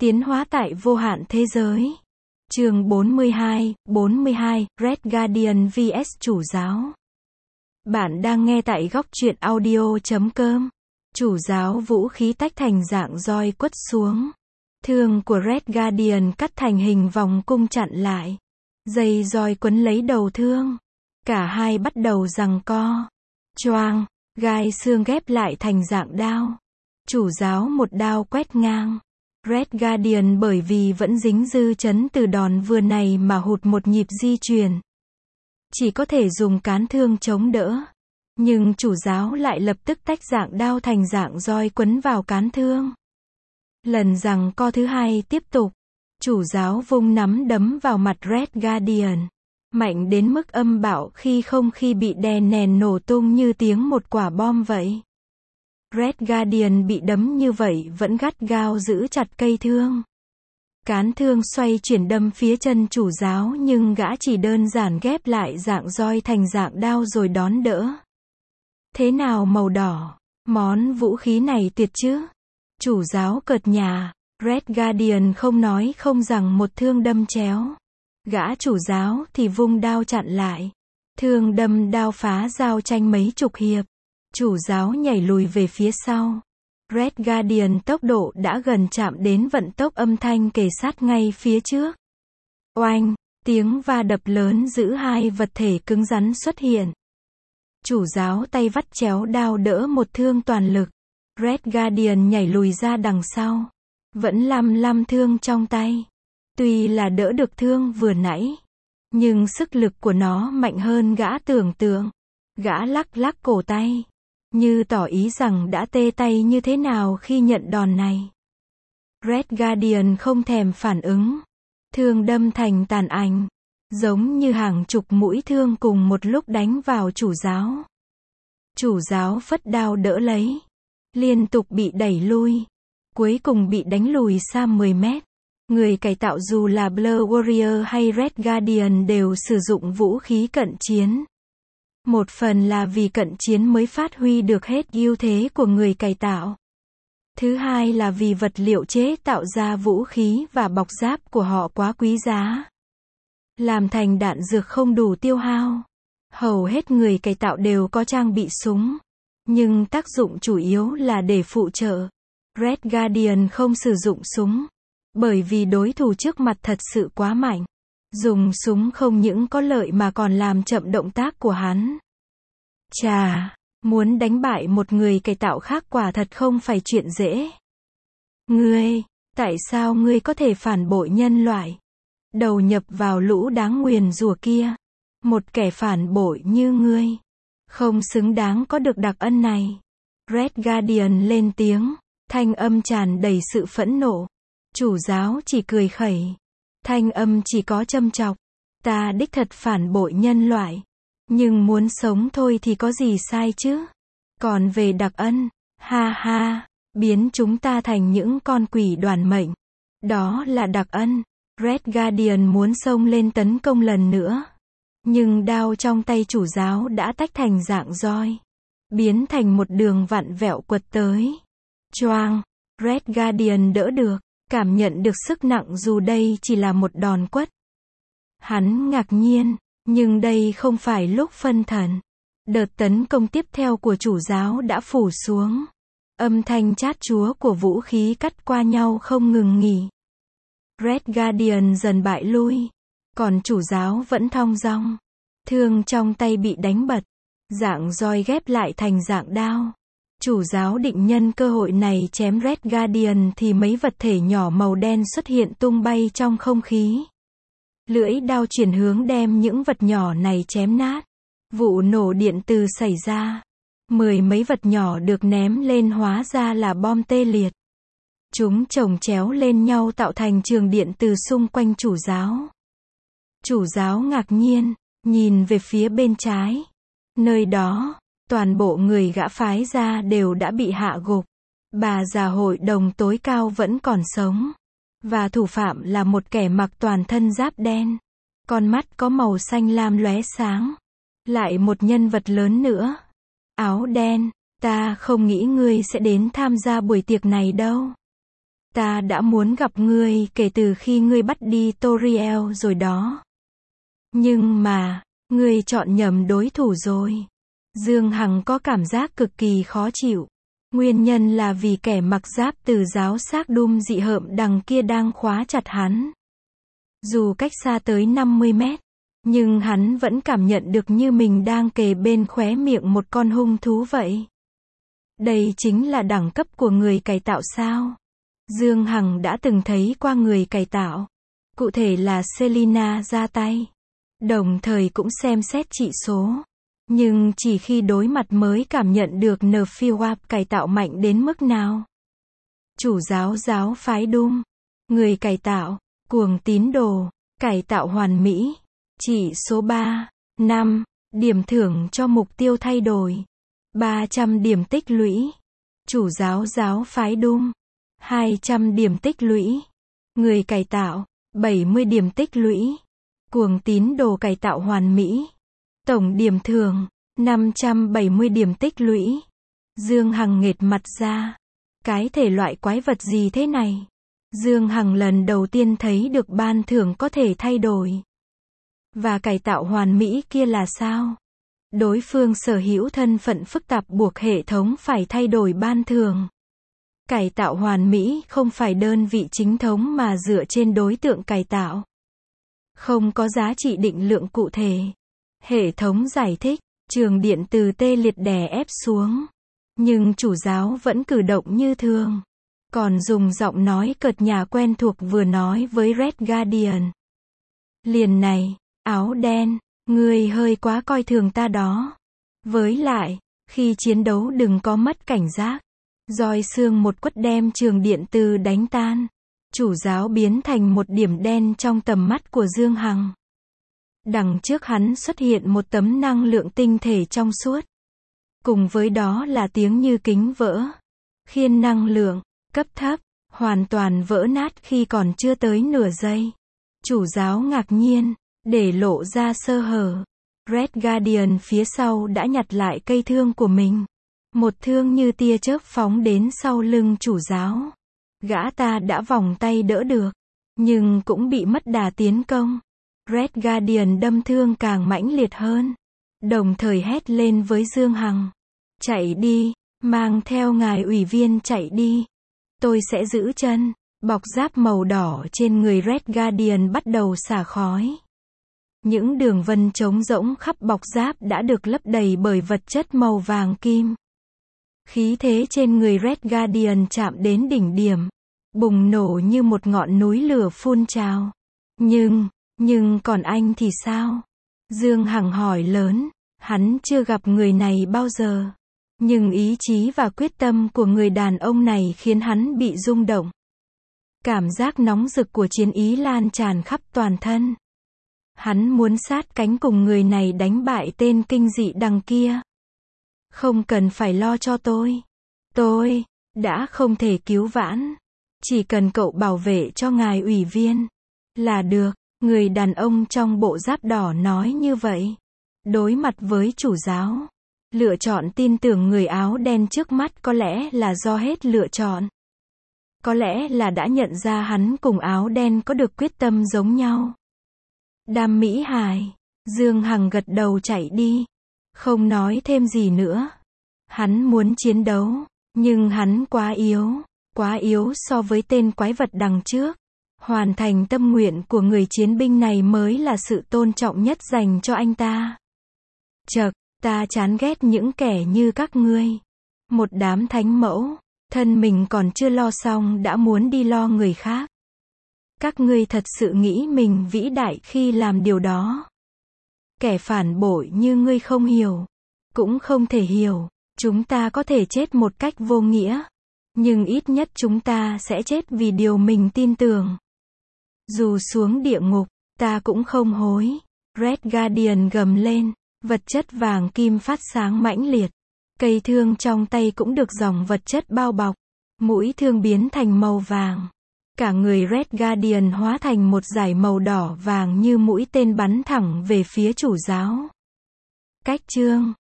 Tiến hóa tại vô hạn thế giới. Chương 42, Red Guardian vs Chủ giáo. Bạn đang nghe tại góc truyện audio.com. Chủ giáo vũ khí tách thành dạng roi quất xuống. Thương của Red Guardian cắt thành hình vòng cung chặn lại. Dây roi quấn lấy đầu thương. Cả hai bắt đầu giằng co. Choang, gai xương ghép lại thành dạng đao. Chủ giáo một đao quét ngang. Red Guardian bởi vì vẫn dính dư chấn từ đòn vừa này mà hụt một nhịp di chuyển. Chỉ có thể dùng cán thương chống đỡ. Nhưng chủ giáo lại lập tức tách dạng đao thành dạng roi quấn vào cán thương. Lần giằng co thứ hai tiếp tục. Chủ giáo vung nắm đấm vào mặt Red Guardian. Mạnh đến mức âm bạo khi không khí bị đè nén nổ tung như tiếng một quả bom vậy. Red Guardian bị đấm như vậy vẫn gắt gao giữ chặt cây thương. Cán thương xoay chuyển đâm phía chân chủ giáo nhưng gã chỉ đơn giản ghép lại dạng roi thành dạng đao rồi đón đỡ. Thế nào màu đỏ? Món vũ khí này tuyệt chứ? Chủ giáo cợt nhả. Red Guardian không nói không rằng một thương đâm chéo. Gã chủ giáo thì vung đao chặn lại. Thương đâm đao phá giao tranh mấy chục hiệp. Chủ giáo nhảy lùi về phía sau. Red Guardian tốc độ đã gần chạm đến vận tốc âm thanh kề sát ngay phía trước. Oanh, tiếng va đập lớn giữa hai vật thể cứng rắn xuất hiện. Chủ giáo tay vắt chéo đao đỡ một thương toàn lực. Red Guardian nhảy lùi ra đằng sau. Vẫn lăm thương trong tay. Tuy là đỡ được thương vừa nãy, nhưng sức lực của nó mạnh hơn gã tưởng tượng. Gã lắc cổ tay, như tỏ ý rằng đã tê tay như thế nào khi nhận đòn này. Red Guardian không thèm phản ứng. Thương đâm thành tàn ảnh, giống như hàng chục mũi thương cùng một lúc đánh vào chủ giáo. Chủ giáo phất đao đỡ lấy, liên tục bị đẩy lui, cuối cùng bị đánh lùi xa 10 mét. Người cải tạo dù là Blood Warrior hay Red Guardian đều sử dụng vũ khí cận chiến. Một phần là vì cận chiến mới phát huy được hết ưu thế của người cải tạo. Thứ hai là vì vật liệu chế tạo ra vũ khí và bọc giáp của họ quá quý giá. Làm thành đạn dược không đủ tiêu hao. Hầu hết người cải tạo đều có trang bị súng. Nhưng tác dụng chủ yếu là để phụ trợ. Red Guardian không sử dụng súng. Bởi vì đối thủ trước mặt thật sự quá mạnh. Dùng súng không những có lợi mà còn làm chậm động tác của hắn. Chà, muốn đánh bại một người cải tạo khác quả thật không phải chuyện dễ. Ngươi, tại sao ngươi có thể phản bội nhân loại? Đầu nhập vào lũ đáng nguyền rủa kia. Một kẻ phản bội như ngươi, không xứng đáng có được đặc ân này. Red Guardian lên tiếng, thanh âm tràn đầy sự phẫn nộ. Chủ giáo chỉ cười khẩy. Thanh âm chỉ có châm chọc. Ta đích thật phản bội nhân loại. Nhưng muốn sống thôi thì có gì sai chứ? Còn về đặc ân, ha ha, biến chúng ta thành những con quỷ đoàn mệnh. Đó là đặc ân. Red Guardian muốn xông lên tấn công lần nữa. Nhưng đao trong tay chủ giáo đã tách thành dạng roi. Biến thành một đường vặn vẹo quật tới. Choang, Red Guardian đỡ được. Cảm nhận được sức nặng dù đây chỉ là một đòn quất. Hắn ngạc nhiên, nhưng đây không phải lúc phân thần. Đợt tấn công tiếp theo của chủ giáo đã phủ xuống. Âm thanh chát chúa của vũ khí cắt qua nhau không ngừng nghỉ. Red Guardian dần bại lui. Còn chủ giáo vẫn thong dong. Thương trong tay bị đánh bật. Dạng roi ghép lại thành dạng đao. Chủ giáo định nhân cơ hội này chém Red Guardian thì mấy vật thể nhỏ màu đen xuất hiện tung bay trong không khí. Lưỡi đao chuyển hướng đem những vật nhỏ này chém nát. Vụ nổ điện từ xảy ra. 10 mấy vật nhỏ được ném lên hóa ra là bom tê liệt. Chúng chồng chéo lên nhau tạo thành trường điện từ xung quanh chủ giáo. Chủ giáo ngạc nhiên, nhìn về phía bên trái. Nơi đó, toàn bộ người gã phái ra đều đã bị hạ gục. Bà già hội đồng tối cao vẫn còn sống. Và thủ phạm là một kẻ mặc toàn thân giáp đen. Con mắt có màu xanh lam lóe sáng. Lại một nhân vật lớn nữa. Áo đen, ta không nghĩ ngươi sẽ đến tham gia buổi tiệc này đâu. Ta đã muốn gặp ngươi kể từ khi ngươi bắt đi Toriel rồi đó. Nhưng mà, ngươi chọn nhầm đối thủ rồi. Dương Hằng có cảm giác cực kỳ khó chịu. Nguyên nhân là vì kẻ mặc giáp từ giáo xác đum dị hợm đằng kia đang khóa chặt hắn. Dù cách xa tới 50 mét, nhưng hắn vẫn cảm nhận được như mình đang kề bên khóe miệng một con hung thú vậy. Đây chính là đẳng cấp của người cải tạo sao? Dương Hằng đã từng thấy qua người cải tạo. Cụ thể là Selina ra tay. Đồng thời cũng xem xét trị số. Nhưng chỉ khi đối mặt mới cảm nhận được Nephiwap cải tạo mạnh đến mức nào. Chủ giáo phái Doom. Người cải tạo, cuồng tín đồ, cải tạo hoàn mỹ. Chỉ số 3, 5, điểm thưởng cho mục tiêu thay đổi. 300 điểm tích lũy. Chủ giáo phái Doom. 200 điểm tích lũy. Người cải tạo, 70 điểm tích lũy. Cuồng tín đồ cải tạo hoàn mỹ. Tổng điểm thưởng, 570 điểm tích lũy. Dương Hằng nghệt mặt ra. Cái thể loại quái vật gì thế này? Dương Hằng lần đầu tiên thấy được ban thưởng có thể thay đổi. Và cải tạo hoàn mỹ kia là sao? Đối phương sở hữu thân phận phức tạp buộc hệ thống phải thay đổi ban thưởng. Cải tạo hoàn mỹ không phải đơn vị chính thống mà dựa trên đối tượng cải tạo. Không có giá trị định lượng cụ thể. Hệ thống giải thích, trường điện từ tê liệt đè ép xuống. Nhưng chủ giáo vẫn cử động như thường. Còn dùng giọng nói cợt nhả quen thuộc vừa nói với Red Guardian. Liền này, áo đen, ngươi hơi quá coi thường ta đó. Với lại, khi chiến đấu đừng có mất cảnh giác. Roi xương một quất đem trường điện từ đánh tan. Chủ giáo biến thành một điểm đen trong tầm mắt của Dương Hằng. Đằng trước hắn xuất hiện một tấm năng lượng tinh thể trong suốt. Cùng với đó là tiếng như kính vỡ. Khiên năng lượng, cấp thấp, hoàn toàn vỡ nát khi còn chưa tới nửa giây. Chủ giáo ngạc nhiên, để lộ ra sơ hở. Red Guardian phía sau đã nhặt lại cây thương của mình. Một thương như tia chớp phóng đến sau lưng chủ giáo. Gã ta đã vòng tay đỡ được, nhưng cũng bị mất đà tiến công. Red Guardian đâm thương càng mãnh liệt hơn. Đồng thời hét lên với Dương Hằng. Chạy đi, mang theo ngài ủy viên chạy đi. Tôi sẽ giữ chân. Bọc giáp màu đỏ trên người Red Guardian bắt đầu xả khói. Những đường vân trống rỗng khắp bọc giáp đã được lấp đầy bởi vật chất màu vàng kim. Khí thế trên người Red Guardian chạm đến đỉnh điểm. Bùng nổ như một ngọn núi lửa phun trào. Nhưng còn anh thì sao? Dương Hằng hỏi lớn. Hắn chưa gặp người này bao giờ. Nhưng ý chí và quyết tâm của người đàn ông này khiến hắn bị rung động. Cảm giác nóng rực của chiến ý lan tràn khắp toàn thân. Hắn muốn sát cánh cùng người này đánh bại tên kinh dị đằng kia. Không cần phải lo cho tôi. Tôi đã không thể cứu vãn. Chỉ cần cậu bảo vệ cho ngài ủy viên là được. Người đàn ông trong bộ giáp đỏ nói như vậy. Đối mặt với chủ giáo, lựa chọn tin tưởng người áo đen trước mắt có lẽ là do hết lựa chọn. Có lẽ là đã nhận ra hắn cùng áo đen có được quyết tâm giống nhau. Đam mỹ hài. Dương Hằng gật đầu chạy đi. Không nói thêm gì nữa. Hắn muốn chiến đấu. Nhưng hắn quá yếu so với tên quái vật đằng trước. Hoàn thành tâm nguyện của người chiến binh này mới là sự tôn trọng nhất dành cho anh ta. Chậc, ta chán ghét những kẻ như các ngươi. Một đám thánh mẫu, thân mình còn chưa lo xong đã muốn đi lo người khác. Các ngươi thật sự nghĩ mình vĩ đại khi làm điều đó. Kẻ phản bội như ngươi không hiểu, cũng không thể hiểu. Chúng ta có thể chết một cách vô nghĩa, nhưng ít nhất chúng ta sẽ chết vì điều mình tin tưởng. Dù xuống địa ngục, ta cũng không hối. Red Guardian gầm lên, vật chất vàng kim phát sáng mãnh liệt. Cây thương trong tay cũng được dòng vật chất bao bọc. Mũi thương biến thành màu vàng. Cả người Red Guardian hóa thành một dải màu đỏ vàng như mũi tên bắn thẳng về phía chủ giáo. Cách chương